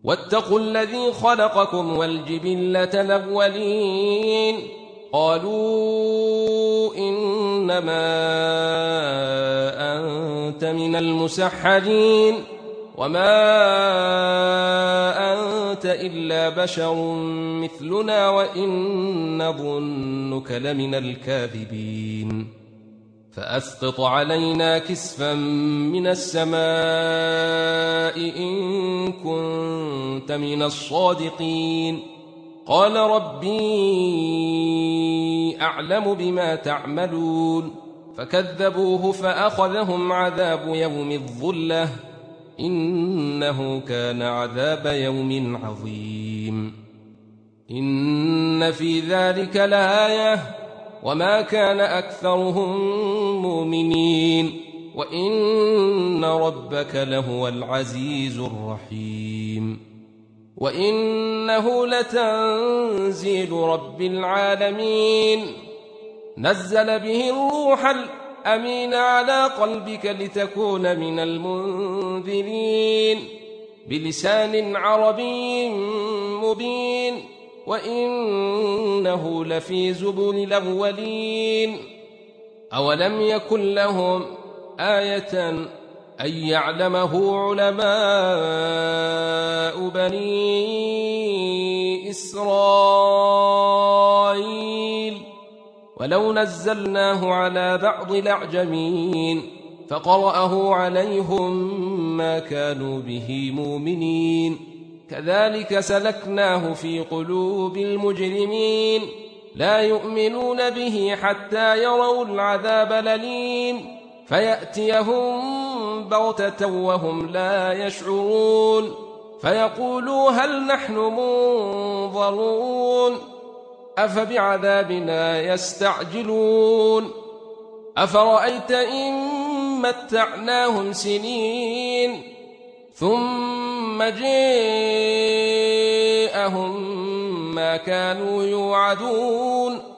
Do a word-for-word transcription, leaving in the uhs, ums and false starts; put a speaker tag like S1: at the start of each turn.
S1: واتقوا الذي خلقكم والجبلة الأولين قالوا إنما أنت من المسحرين وما أنت إلا بشر مثلنا وإن نظنك لمن الكاذبين فأسقط علينا كسفا من السماء إن كنت من الصادقين قال ربي أعلم بما تعملون فكذبوه فأخذهم عذاب يوم الظلة إنه كان عذاب يوم عظيم إن في ذلك لآية وما كان أكثرهم مؤمنين وإن ربك لهو العزيز الرحيم وإنه لتنزيل رب العالمين نزل به الروح الأمين على قلبك لتكون من المنذرين بلسان عربي مبين وإنه لفي زبر الأولين أولم يكن لهم آية أن يعلمه علماء بني إسرائيل ولو نزلناه على بعض الأعجمين فقرأه عليهم ما كانوا به مؤمنين كذلك سلكناه في قلوب المجرمين لا يؤمنون به حتى يروا العذاب الأليم فيأتيهم بغتة وهم لا يشعرون فيقولوا هل نحن منظرون أفبعذابنا يستعجلون أفرأيت إن متعناهم سنين ثم جاءهم ما كانوا يوعدون